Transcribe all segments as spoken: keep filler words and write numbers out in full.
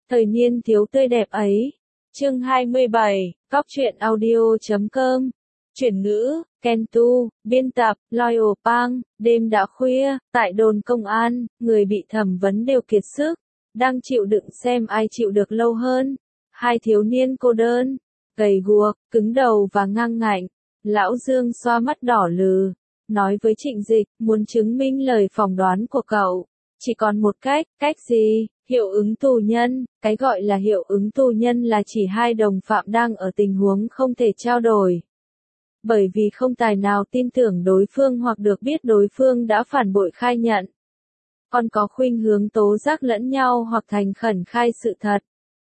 Thời niên thiếu tươi đẹp ấy. Chương hai mươi bảy, Cóc truyện audio chấm com. Chuyển ngữ, Kentu, biên tập, Loyal Pang. Đêm đã khuya, tại đồn công an, người bị thẩm vấn đều kiệt sức, đang chịu đựng xem ai chịu được lâu hơn. Hai thiếu niên cô đơn, gầy guộc, cứng đầu và ngang ngạnh. Lão Dương xoa mắt đỏ lừ, nói với Trịnh Dịch, muốn chứng minh lời phỏng đoán của cậu. Chỉ còn một cách, cách gì? Hiệu ứng tù nhân. Cái gọi là hiệu ứng tù nhân là chỉ hai đồng phạm đang ở tình huống không thể trao đổi. Bởi vì không tài nào tin tưởng đối phương hoặc được biết đối phương đã phản bội khai nhận. Còn có khuynh hướng tố giác lẫn nhau hoặc thành khẩn khai sự thật.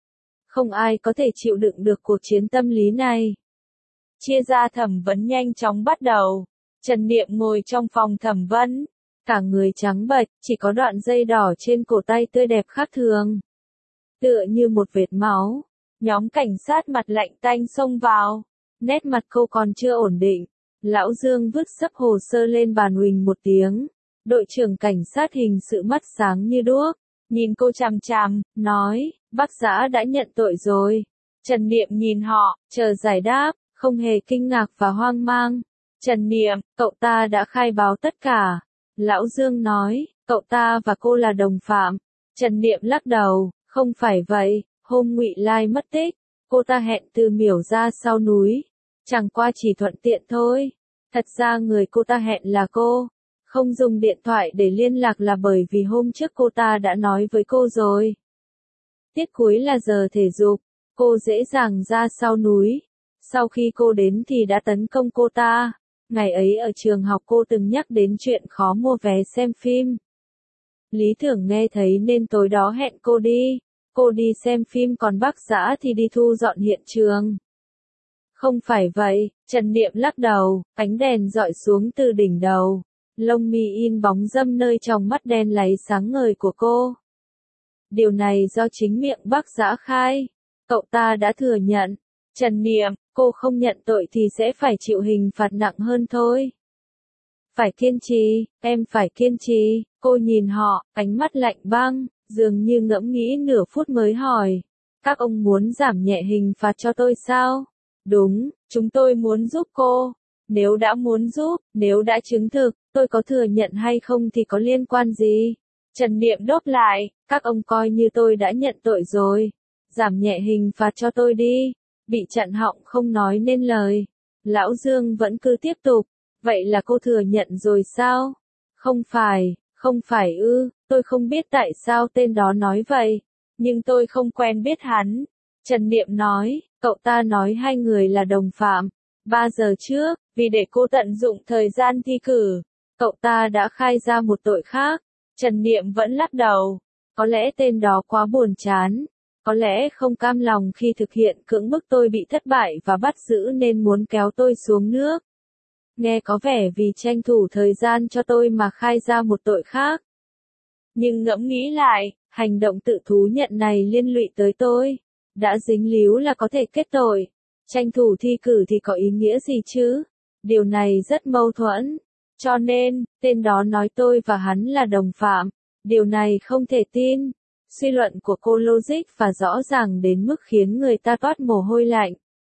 Không ai có thể chịu đựng được cuộc chiến tâm lý này. Chia ra thẩm vấn nhanh chóng bắt đầu. Trần Niệm ngồi trong phòng thẩm vấn. Cả người trắng bệch, chỉ có đoạn dây đỏ trên cổ tay tươi đẹp khác thường. Tựa như một vệt máu. Nhóm cảnh sát mặt lạnh tanh xông vào. Nét mặt cô còn chưa ổn định. Lão Dương vứt sấp hồ sơ lên bàn huỳnh một tiếng. Đội trưởng cảnh sát hình sự mắt sáng như đuốc. Nhìn cô chằm chằm, nói, bác Dã đã nhận tội rồi. Trần Niệm nhìn họ, chờ giải đáp, không hề kinh ngạc và hoang mang. Trần Niệm, cậu ta đã khai báo tất cả. Lão Dương nói, cậu ta và cô là đồng phạm. Trần Niệm lắc đầu, không phải vậy, hôm Ngụy Lai mất tích, cô ta hẹn Từ Miểu ra sau núi. Chẳng qua chỉ thuận tiện thôi. Thật ra người cô ta hẹn là cô. Không dùng điện thoại để liên lạc là bởi vì hôm trước cô ta đã nói với cô rồi. Tiết cuối là giờ thể dục, cô dễ dàng ra sau núi. Sau khi cô đến thì đã tấn công cô ta. Ngày ấy ở trường học cô từng nhắc đến chuyện khó mua vé xem phim. Lý Tưởng nghe thấy nên tối đó hẹn cô đi. Cô đi xem phim còn bác Dã thì đi thu dọn hiện trường. Không phải vậy, Trần Niệm lắc đầu, ánh đèn dọi xuống từ đỉnh đầu. Lông mi in bóng râm nơi trong mắt đen láy sáng ngời của cô. Điều này do chính miệng bác Dã khai. Cậu ta đã thừa nhận. Trần Niệm, cô không nhận tội thì sẽ phải chịu hình phạt nặng hơn thôi. Phải kiên trì, em phải kiên trì. Cô nhìn họ, ánh mắt lạnh băng, dường như ngẫm nghĩ nửa phút mới hỏi. Các ông muốn giảm nhẹ hình phạt cho tôi sao? Đúng, chúng tôi muốn giúp cô. Nếu đã muốn giúp, nếu đã chứng thực, tôi có thừa nhận hay không thì có liên quan gì? Trần Niệm đáp lại, các ông coi như tôi đã nhận tội rồi. Giảm nhẹ hình phạt cho tôi đi. Bị chặn họng không nói nên lời. Lão Dương vẫn cứ tiếp tục. Vậy là cô thừa nhận rồi sao? Không phải, không phải ư, tôi không biết tại sao tên đó nói vậy. Nhưng tôi không quen biết hắn. Trần Niệm nói, cậu ta nói hai người là đồng phạm. Ba giờ trước, vì để cô tận dụng thời gian thi cử, cậu ta đã khai ra một tội khác. Trần Niệm vẫn lắc đầu. Có lẽ tên đó quá buồn chán. Có lẽ không cam lòng khi thực hiện cưỡng bức tôi bị thất bại và bắt giữ nên muốn kéo tôi xuống nước. Nghe có vẻ vì tranh thủ thời gian cho tôi mà khai ra một tội khác. Nhưng ngẫm nghĩ lại, hành động tự thú nhận này liên lụy tới tôi. Đã dính líu là có thể kết tội. Tranh thủ thi cử thì có ý nghĩa gì chứ? Điều này rất mâu thuẫn. Cho nên, tên đó nói tôi và hắn là đồng phạm. Điều này không thể tin. Suy luận của cô logic và rõ ràng đến mức khiến người ta toát mồ hôi lạnh.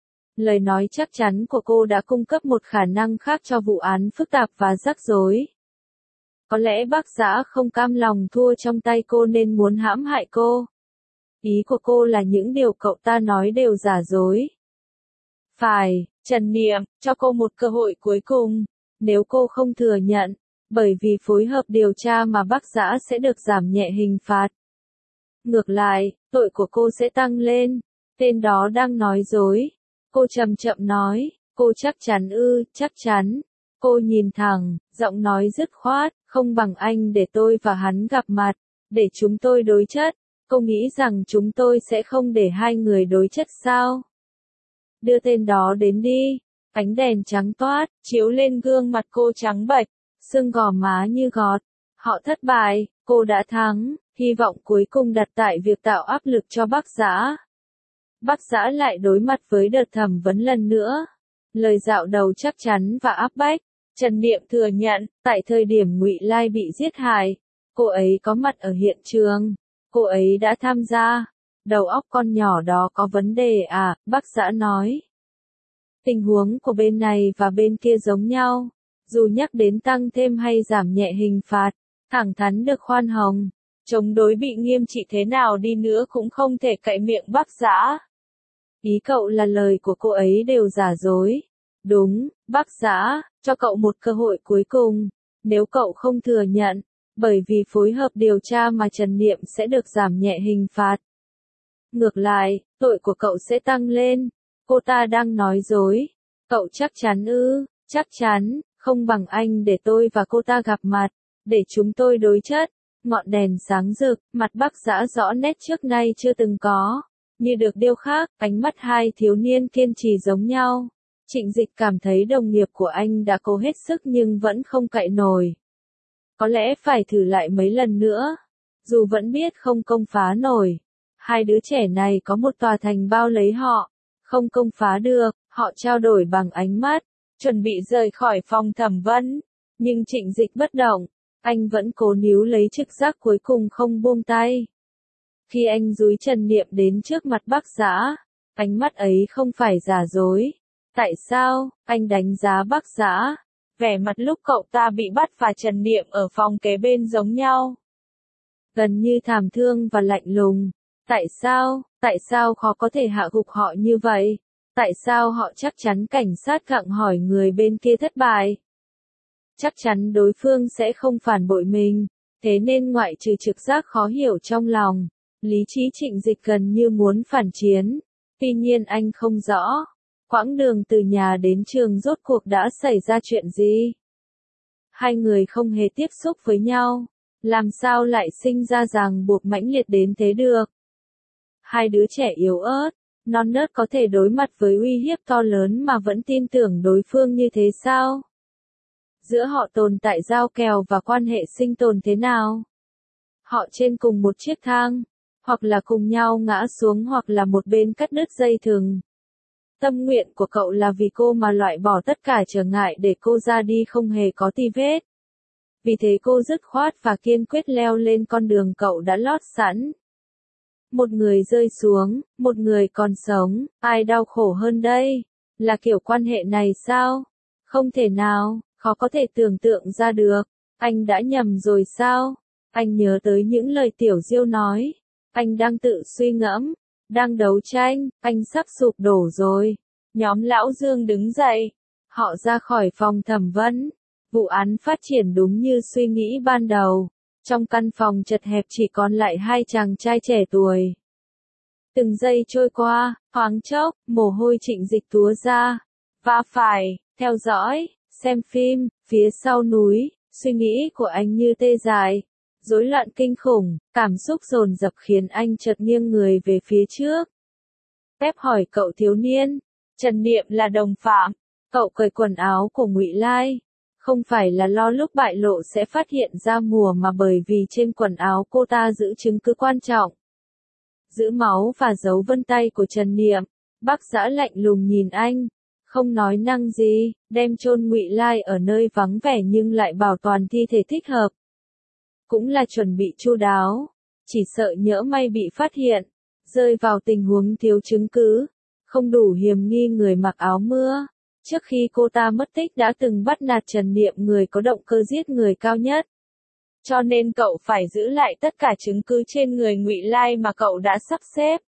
Lời nói chắc chắn của cô đã cung cấp một khả năng khác cho vụ án phức tạp và rắc rối. Có lẽ bác Dã không cam lòng thua trong tay cô nên muốn hãm hại cô. Ý của cô là những điều cậu ta nói đều giả dối. Phải, Trần Niệm, cho cô một cơ hội cuối cùng. Nếu cô không thừa nhận, bởi vì phối hợp điều tra mà bác Dã sẽ được giảm nhẹ hình phạt. Ngược lại, tội của cô sẽ tăng lên. Tên đó đang nói dối. Cô chậm chậm nói, cô chắc chắn ư, chắc chắn. Cô nhìn thẳng, giọng nói dứt khoát, không bằng anh để tôi và hắn gặp mặt, để chúng tôi đối chất. Cô nghĩ rằng chúng tôi sẽ không để hai người đối chất sao? Đưa tên đó đến đi. Ánh đèn trắng toát, chiếu lên gương mặt cô trắng bệch, sưng gò má như gọt. Họ thất bại, cô đã thắng, hy vọng cuối cùng đặt tại việc tạo áp lực cho bác Dã. Bác Dã lại đối mặt với đợt thẩm vấn lần nữa. Lời dạo đầu chắc chắn và áp bách. Trần Niệm thừa nhận, tại thời điểm Ngụy Lai bị giết hại, cô ấy có mặt ở hiện trường. Cô ấy đã tham gia. đầu óc con nhỏ đó có vấn đề à, bác xã nói. Tình huống của bên này và bên kia giống nhau, dù nhắc đến tăng thêm hay giảm nhẹ hình phạt, thẳng thắn được khoan hồng, chống đối bị nghiêm trị thế nào đi nữa cũng không thể cậy miệng bác xã. Ý cậu là lời của cô ấy đều giả dối. Đúng, bác xã, cho cậu một cơ hội cuối cùng, nếu cậu không thừa nhận, bởi vì phối hợp điều tra mà Trần Niệm sẽ được giảm nhẹ hình phạt. Ngược lại, tội của cậu sẽ tăng lên, cô ta đang nói dối. Cậu chắc chắn ư, chắc chắn, không bằng anh để tôi và cô ta gặp mặt, để chúng tôi đối chất. Ngọn đèn sáng rực, mặt bác xã rõ nét trước nay chưa từng có, như được điêu khắc, ánh mắt hai thiếu niên kiên trì giống nhau. Trịnh Dịch cảm thấy đồng nghiệp của anh đã cố hết sức nhưng vẫn không cậy nổi. Có lẽ phải thử lại mấy lần nữa, dù vẫn biết không công phá nổi. Hai đứa trẻ này có một tòa thành bao lấy họ, không công phá được, họ trao đổi bằng ánh mắt, chuẩn bị rời khỏi phòng thẩm vấn. Nhưng Trịnh Dịch bất động, anh vẫn cố níu lấy trực giác cuối cùng không buông tay. Khi anh dúi Trần Niệm đến trước mặt bác xã, ánh mắt ấy không phải giả dối. Tại sao, anh đánh giá bác xã, vẻ mặt lúc cậu ta bị bắt và Trần Niệm ở phòng kế bên giống nhau. Gần như thảm thương và lạnh lùng. Tại sao, tại sao khó có thể hạ gục họ như vậy? Tại sao họ chắc chắn cảnh sát gặng hỏi người bên kia thất bại? Chắc chắn đối phương sẽ không phản bội mình, thế nên ngoại trừ trực giác khó hiểu trong lòng, lý trí Trịnh Dịch gần như muốn phản chiến. Tuy nhiên anh không rõ, quãng đường từ nhà đến trường rốt cuộc đã xảy ra chuyện gì. Hai người không hề tiếp xúc với nhau, làm sao lại sinh ra ràng buộc mãnh liệt đến thế được. Hai đứa trẻ yếu ớt, non nớt có thể đối mặt với uy hiếp to lớn mà vẫn tin tưởng đối phương như thế sao? Giữa họ tồn tại giao kèo và quan hệ sinh tồn thế nào? Họ trên cùng một chiếc thang, hoặc là cùng nhau ngã xuống hoặc là một bên cắt đứt dây thừng. Tâm nguyện của cậu là vì cô mà loại bỏ tất cả trở ngại để cô ra đi không hề có tì vết. Vì thế cô dứt khoát và kiên quyết leo lên con đường cậu đã lót sẵn. Một người rơi xuống, một người còn sống, ai đau khổ hơn đây? Là kiểu quan hệ này sao? Không thể nào, khó có thể tưởng tượng ra được. Anh đã nhầm rồi sao? Anh nhớ tới những lời Tiểu Diêu nói. Anh đang tự suy ngẫm, đang đấu tranh, anh sắp sụp đổ rồi. Nhóm Lão Dương đứng dậy. Họ ra khỏi phòng thẩm vấn. Vụ án phát triển đúng như suy nghĩ ban đầu. Trong căn phòng chật hẹp chỉ còn lại hai chàng trai trẻ tuổi. Từng giây trôi qua, thoáng chốc, mồ hôi Trịnh Dịch túa ra. Va phải, theo dõi, xem phim, phía sau núi, suy nghĩ của anh như tê dại. Rối loạn kinh khủng, cảm xúc dồn dập khiến anh chợt nghiêng người về phía trước. Pep hỏi cậu thiếu niên, Trần Niệm là đồng phạm, cậu cởi quần áo của Ngụy Lai. Không phải là lo lúc bại lộ sẽ phát hiện ra mùa mà bởi vì trên quần áo cô ta giữ chứng cứ quan trọng. Giữ máu và dấu vân tay của Trần Niệm, bác xã lạnh lùng nhìn anh, không nói năng gì, đem chôn Ngụy Lai ở nơi vắng vẻ nhưng lại bảo toàn thi thể thích hợp. Cũng là chuẩn bị chu đáo, chỉ sợ nhỡ may bị phát hiện, rơi vào tình huống thiếu chứng cứ, không đủ hiểm nghi người mặc áo mưa. Trước khi cô ta mất tích đã từng bắt nạt Trần Niệm người có động cơ giết người cao nhất. Cho nên cậu phải giữ lại tất cả chứng cứ trên người Ngụy Lai mà cậu đã sắp xếp.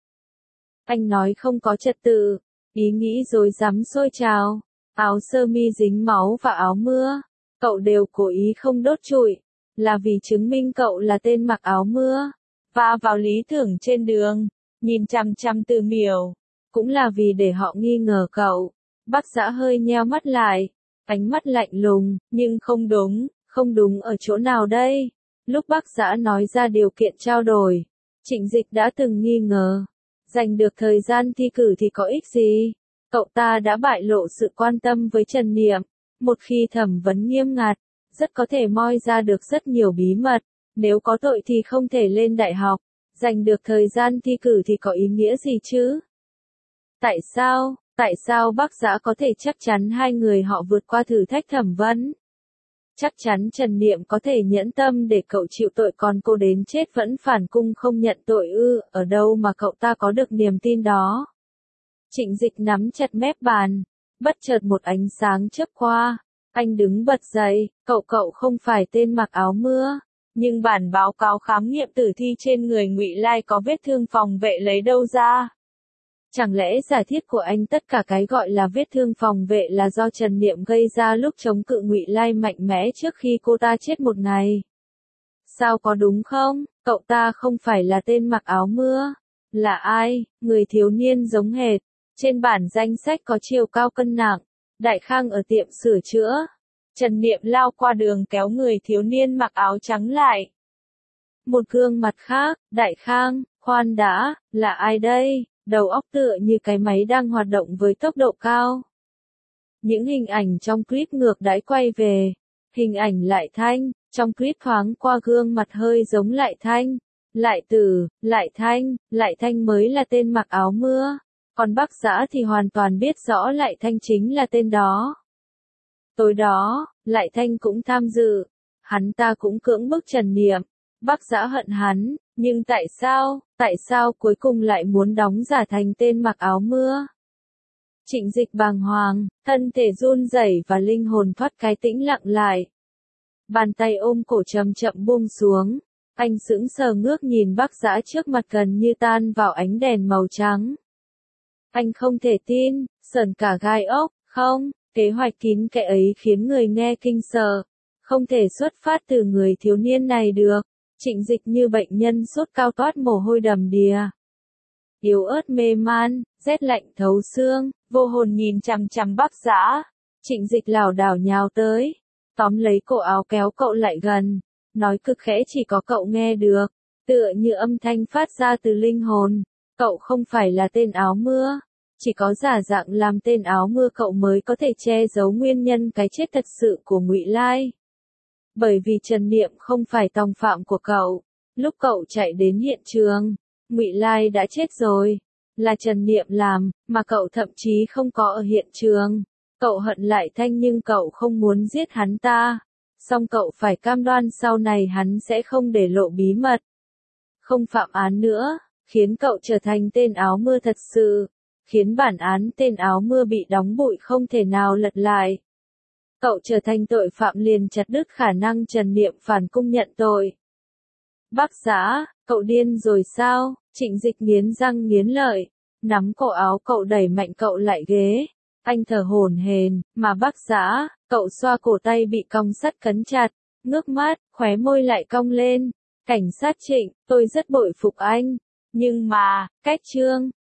Anh nói không có trật tự, ý nghĩ rối rắm sôi trào, áo sơ mi dính máu và áo mưa, cậu đều cố ý không đốt trụi, là vì chứng minh cậu là tên mặc áo mưa, và vào lý tưởng trên đường, nhìn chằm chằm Từ Miểu, cũng là vì để họ nghi ngờ cậu. Bác xã hơi nheo mắt lại, ánh mắt lạnh lùng, nhưng không đúng, không đúng ở chỗ nào đây? Lúc bác xã nói ra điều kiện trao đổi, Trịnh Dịch đã từng nghi ngờ, giành được thời gian thi cử thì có ích gì? Cậu ta đã bại lộ sự quan tâm với Trần Niệm, một khi thẩm vấn nghiêm ngặt, rất có thể moi ra được rất nhiều bí mật, nếu có tội thì không thể lên đại học, giành được thời gian thi cử thì có ý nghĩa gì chứ? Tại sao? Tại sao bác xã có thể chắc chắn hai người họ vượt qua thử thách thẩm vấn? Chắc chắn Trần Niệm có thể nhẫn tâm để cậu chịu tội, còn cô đến chết vẫn phản cung không nhận tội ư? Ở đâu mà cậu ta có được niềm tin đó? Trịnh Dịch nắm chặt mép bàn, bất chợt một ánh sáng chớp qua, anh đứng bật dậy. Cậu cậu không phải tên mặc áo mưa, nhưng bản báo cáo khám nghiệm tử thi trên người Ngụy Lai có vết thương phòng vệ lấy đâu ra? Chẳng lẽ giả thiết của anh tất cả cái gọi là vết thương phòng vệ là do Trần Niệm gây ra lúc chống cự Ngụy Lai mạnh mẽ trước khi cô ta chết một ngày? Sao có đúng không? Cậu ta không phải là tên mặc áo mưa. Là ai? Người thiếu niên giống hệt. Trên bản danh sách có chiều cao cân nặng. Đại Khang ở tiệm sửa chữa. Trần Niệm lao qua đường kéo người thiếu niên mặc áo trắng lại. Một gương mặt khác. Đại Khang, khoan đã, là ai đây? Đầu óc tựa như cái máy đang hoạt động với tốc độ cao. Những hình ảnh trong clip ngược đãi quay về. Hình ảnh Lại Thanh, trong clip thoáng qua gương mặt hơi giống Lại Thanh. Lại Tử, Lại Thanh, Lại Thanh mới là tên mặc áo mưa. Còn Bác Dã thì hoàn toàn biết rõ Lại Thanh chính là tên đó. Tối đó, Lại Thanh cũng tham dự. Hắn ta cũng cưỡng bức Trần Niệm. Bác Dã hận hắn, nhưng tại sao, tại sao cuối cùng lại muốn đóng giả thành tên mặc áo mưa? Trịnh Dịch bàng hoàng, thân thể run rẩy và linh hồn thoát cái tĩnh lặng lại. Bàn tay ôm cổ chậm chậm buông xuống, anh sững sờ ngước nhìn Bác Dã trước mặt gần như tan vào ánh đèn màu trắng. Anh không thể tin, sởn cả gai ốc, không, kế hoạch kín kẽ ấy khiến người nghe kinh sợ, không thể xuất phát từ người thiếu niên này được. Trịnh Dịch như bệnh nhân sốt cao toát mồ hôi đầm đìa. Yếu ớt mê man, rét lạnh thấu xương, vô hồn nhìn chằm chằm Bác Dã. Trịnh Dịch lảo đảo nhào tới, tóm lấy cổ áo kéo cậu lại gần, nói cực khẽ chỉ có cậu nghe được, tựa như âm thanh phát ra từ linh hồn. Cậu không phải là tên áo mưa, chỉ có giả dạng làm tên áo mưa cậu mới có thể che giấu nguyên nhân cái chết thật sự của Ngụy Lai. Bởi vì Trần Niệm không phải tòng phạm của cậu, lúc cậu chạy đến hiện trường, Ngụy Lai đã chết rồi, là Trần Niệm làm, mà cậu thậm chí không có ở hiện trường. Cậu hận Lại Thanh nhưng cậu không muốn giết hắn ta, song cậu phải cam đoan sau này hắn sẽ không để lộ bí mật, không phạm án nữa, khiến cậu trở thành tên áo mưa thật sự, khiến bản án tên áo mưa bị đóng bụi không thể nào lật lại. Cậu trở thành tội phạm liền chặt đứt khả năng Trần Niệm phản cung nhận tội. Bác Dã, cậu điên rồi sao? Trịnh Dịch nghiến răng nghiến lợi, nắm cổ áo cậu đẩy mạnh cậu lại ghế. Anh thở hổn hển, mà Bác Dã, cậu xoa cổ tay bị cong sắt cấn chặt, ngước mắt, khóe môi lại cong lên. Cảnh sát Trịnh, tôi rất bội phục anh. Nhưng mà, cách Trương,